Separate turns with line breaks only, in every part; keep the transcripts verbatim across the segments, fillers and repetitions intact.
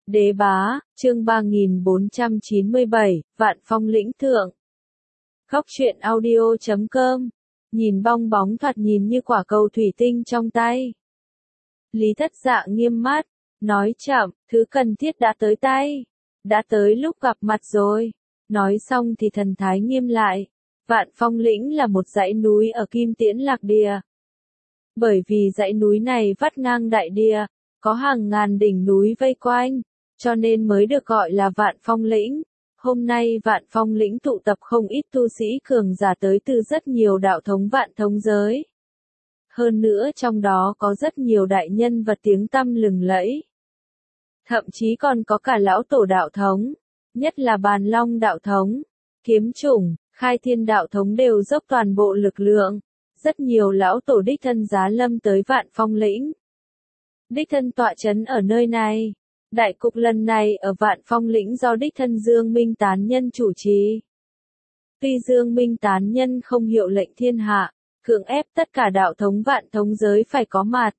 Đế bá, chương ba nghìn bốn trăm chín mươi bảy, Vạn Phong lĩnh thượng. Góc truyện audio chấm com. Nhìn bong bóng thoạt nhìn như quả cầu thủy tinh trong tay. Lý Thất Dạ nghiêm mắt, nói chậm, thứ cần thiết đã tới tay. Đã tới lúc gặp mặt rồi. Nói xong thì thần thái nghiêm lại. Vạn Phong lĩnh là một dãy núi ở Kim Tiễn Lạc Địa. Bởi vì dãy núi này vắt ngang đại địa, có hàng ngàn đỉnh núi vây quanh, cho nên mới được gọi là Vạn Phong lĩnh. Hôm nay Vạn Phong lĩnh tụ tập không ít tu sĩ cường giả tới từ rất nhiều đạo thống vạn thống giới. Hơn nữa trong đó có rất nhiều đại nhân vật tiếng tăm lừng lẫy. Thậm chí còn có cả lão tổ đạo thống, nhất là Bàn Long đạo thống, Kiếm Chủng, Khai Thiên đạo thống đều dốc toàn bộ lực lượng. Rất nhiều lão tổ đích thân giá lâm tới Vạn Phong lĩnh. Đích thân tọa chấn ở nơi này. Đại cục lần này ở Vạn Phong lĩnh do đích thân Dương Minh Tán Nhân chủ trì. Tuy Dương Minh Tán Nhân không hiệu lệnh thiên hạ, cưỡng ép tất cả đạo thống vạn thống giới phải có mặt.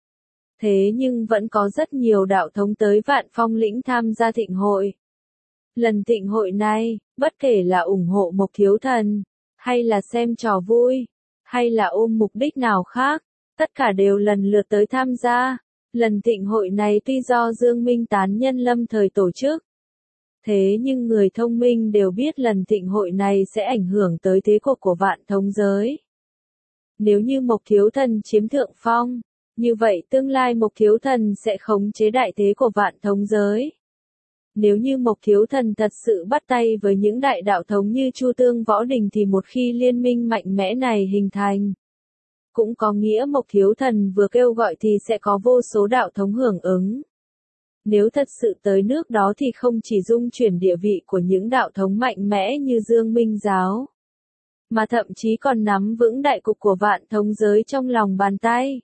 Thế nhưng vẫn có rất nhiều đạo thống tới Vạn Phong lĩnh tham gia thịnh hội. Lần thịnh hội này, bất kể là ủng hộ Mộc Thiếu Thần, hay là xem trò vui, hay là ôm mục đích nào khác, tất cả đều lần lượt tới tham gia. Lần thịnh hội này tuy do Dương Minh Tán Nhân lâm thời tổ chức, thế nhưng người thông minh đều biết lần thịnh hội này sẽ ảnh hưởng tới thế cục của vạn thống giới. Nếu như Mộc Thiếu Thần chiếm thượng phong, như vậy tương lai Mộc Thiếu Thần sẽ khống chế đại thế của vạn thống giới. Nếu như Mộc Thiếu Thần thật sự bắt tay với những đại đạo thống như Chu Tương Võ Đình thì một khi liên minh mạnh mẽ này hình thành, cũng có nghĩa Mộc Thiếu Thần vừa kêu gọi thì sẽ có vô số đạo thống hưởng ứng. Nếu thật sự tới nước đó thì không chỉ dung chuyển địa vị của những đạo thống mạnh mẽ như Dương Minh Giáo, mà thậm chí còn nắm vững đại cục của vạn thống giới trong lòng bàn tay.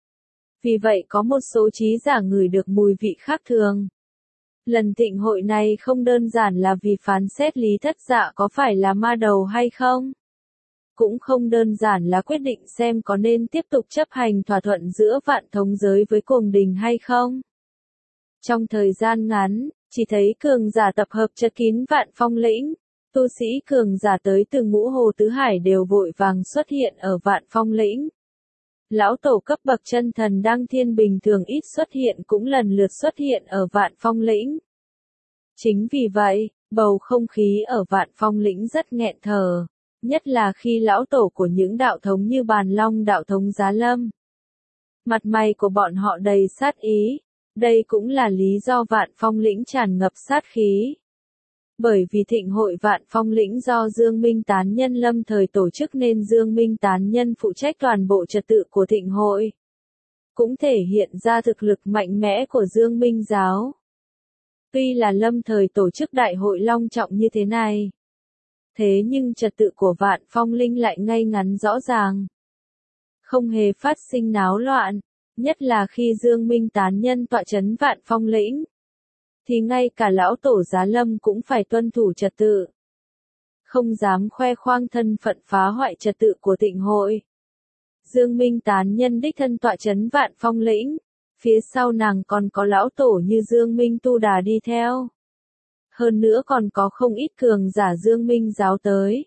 Vì vậy có một số trí giả ngửi được mùi vị khác thường. Lần thịnh hội này không đơn giản là vì phán xét Lý Thất Dạ có phải là ma đầu hay không. Cũng không đơn giản là quyết định xem có nên tiếp tục chấp hành thỏa thuận giữa vạn thống giới với Cuồng Đình hay không. Trong thời gian ngắn, chỉ thấy cường giả tập hợp chật kín Vạn Phong lĩnh, tu sĩ cường giả tới từ ngũ hồ tứ hải đều vội vàng xuất hiện ở Vạn Phong lĩnh. Lão tổ cấp bậc chân thần Đăng Thiên bình thường ít xuất hiện cũng lần lượt xuất hiện ở Vạn Phong lĩnh. Chính vì vậy, bầu không khí ở Vạn Phong lĩnh rất nghẹn thở. Nhất là khi lão tổ của những đạo thống như Bàn Long đạo thống giá lâm. Mặt mày của bọn họ đầy sát ý, đây cũng là lý do Vạn Phong lĩnh tràn ngập sát khí. Bởi vì thịnh hội Vạn Phong lĩnh do Dương Minh Tán Nhân lâm thời tổ chức nên Dương Minh Tán Nhân phụ trách toàn bộ trật tự của thịnh hội. Cũng thể hiện ra thực lực mạnh mẽ của Dương Minh Giáo. Tuy là lâm thời tổ chức đại hội long trọng như thế này, thế nhưng trật tự của Vạn Phong lĩnh lại ngay ngắn rõ ràng. Không hề phát sinh náo loạn, nhất là khi Dương Minh Tán Nhân tọa chấn Vạn Phong lĩnh, thì ngay cả lão tổ giá lâm cũng phải tuân thủ trật tự. Không dám khoe khoang thân phận phá hoại trật tự của thịnh hội. Dương Minh Tán Nhân đích thân tọa chấn Vạn Phong lĩnh, phía sau nàng còn có lão tổ như Dương Minh Tu Đà đi theo. Hơn nữa còn có không ít cường giả Dương Minh Giáo tới.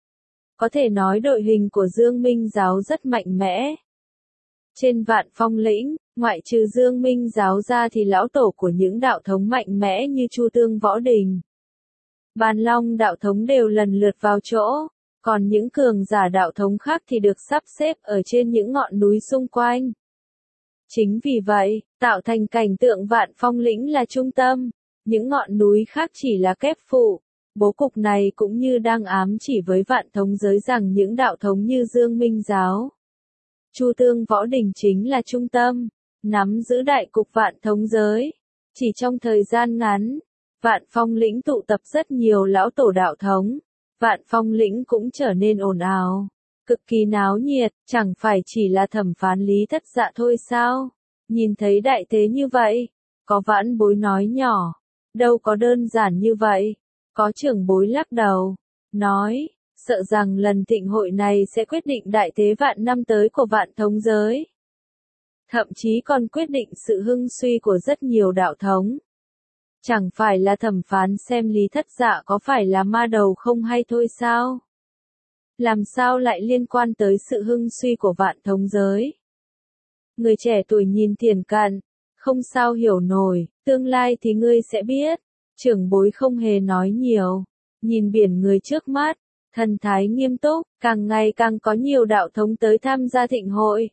Có thể nói đội hình của Dương Minh Giáo rất mạnh mẽ. Trên Vạn Phong lĩnh, ngoại trừ Dương Minh Giáo ra thì lão tổ của những đạo thống mạnh mẽ như Chu Tương Võ Đình, Bàn Long đạo thống đều lần lượt vào chỗ, còn những cường giả đạo thống khác thì được sắp xếp ở trên những ngọn núi xung quanh. Chính vì vậy, tạo thành cảnh tượng Vạn Phong lĩnh là trung tâm. Những ngọn núi khác chỉ là kép phụ. Bố cục này cũng như đang ám chỉ với vạn thống giới rằng những đạo thống như Dương Minh Giáo, Chu Tương Võ Đình chính là trung tâm, nắm giữ đại cục vạn thống giới. Chỉ trong thời gian ngắn, Vạn Phong lĩnh tụ tập rất nhiều lão tổ đạo thống. Vạn Phong lĩnh cũng trở nên ồn ào, cực kỳ náo nhiệt, chẳng phải chỉ là thẩm phán Lý Thất Dạ thôi sao? Nhìn thấy đại thế như vậy, có vãn bối nói nhỏ. Đâu có đơn giản như vậy, có trưởng bối lắc đầu, nói, sợ rằng lần thịnh hội này sẽ quyết định đại thế vạn năm tới của vạn thống giới. Thậm chí còn quyết định sự hưng suy của rất nhiều đạo thống. Chẳng phải là thẩm phán xem Lý Thất Dạ có phải là ma đầu không hay thôi sao? Làm sao lại liên quan tới sự hưng suy của vạn thống giới? Người trẻ tuổi nhìn Thiển Cận, không sao hiểu nổi, tương lai thì ngươi sẽ biết. Trưởng bối không hề nói nhiều, nhìn biển người trước mắt, thần thái nghiêm túc, càng ngày càng có nhiều đạo thống tới tham gia thịnh hội.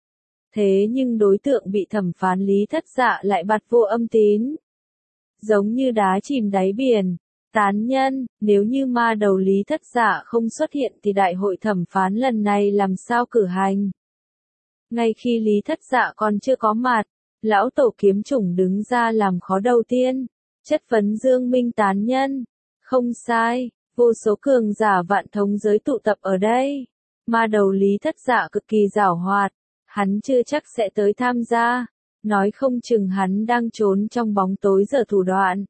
Thế nhưng đối tượng bị thẩm phán Lý Thất Dạ lại bặt vô âm tín. Giống như đá chìm đáy biển. Tán nhân, nếu như ma đầu Lý Thất Dạ không xuất hiện thì đại hội thẩm phán lần này làm sao cử hành? Ngay khi Lý Thất Dạ còn chưa có mặt, lão tổ kiếm chủng đứng ra làm khó đầu tiên, chất vấn Dương Minh tán nhân. Không sai, vô số cường giả vạn thống giới tụ tập ở đây. Ma đầu Lý Thất Dạ cực kỳ giảo hoạt, hắn chưa chắc sẽ tới tham gia, nói không chừng hắn đang trốn trong bóng tối giở thủ đoạn.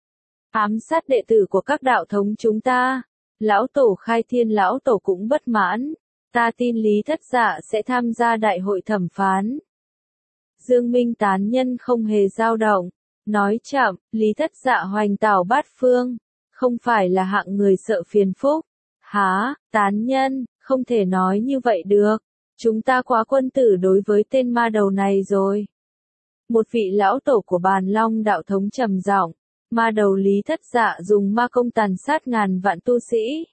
Ám sát đệ tử của các đạo thống chúng ta. Lão tổ Khai Thiên lão tổ cũng bất mãn. Ta tin Lý Thất Dạ sẽ tham gia đại hội thẩm phán. Dương Minh tán nhân không hề dao động. Nói chậm, Lý Thất Dạ hoành tảo bát phương. Không phải là hạng người sợ phiền phúc. Hả, tán nhân, không thể nói như vậy được. Chúng ta quá quân tử đối với tên ma đầu này rồi. Một vị lão tổ của Bàn Long đạo thống trầm giọng. Ma đầu Lý Thất Dạ dùng ma công tàn sát ngàn vạn tu sĩ.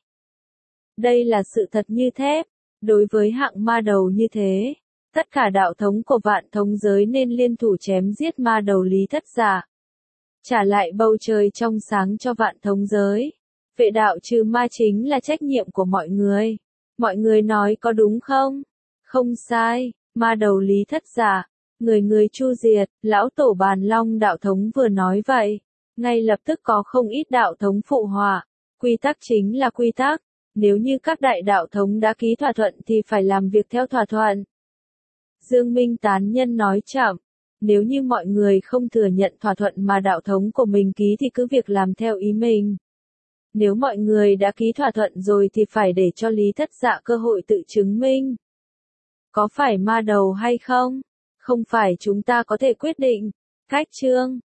Đây là sự thật như thép. Đối với hạng ma đầu như thế, tất cả đạo thống của vạn thống giới nên liên thủ chém giết ma đầu Lý Thất Dạ. Trả lại bầu trời trong sáng cho vạn thống giới. Vệ đạo trừ ma chính là trách nhiệm của mọi người. Mọi người nói có đúng không? Không sai, ma đầu Lý Thất Dạ, người người chu diệt. Lão tổ Bàn Long đạo thống vừa nói vậy. Ngay lập tức có không ít đạo thống phụ họa. Quy tắc chính là quy tắc. Nếu như các đại đạo thống đã ký thỏa thuận thì phải làm việc theo thỏa thuận. Dương Minh tán nhân nói chậm. Nếu như mọi người không thừa nhận thỏa thuận mà đạo thống của mình ký thì cứ việc làm theo ý mình. Nếu mọi người đã ký thỏa thuận rồi thì phải để cho Lý Thất Dạ cơ hội tự chứng minh. Có phải ma đầu hay không? Không phải chúng ta có thể quyết định. Cách chương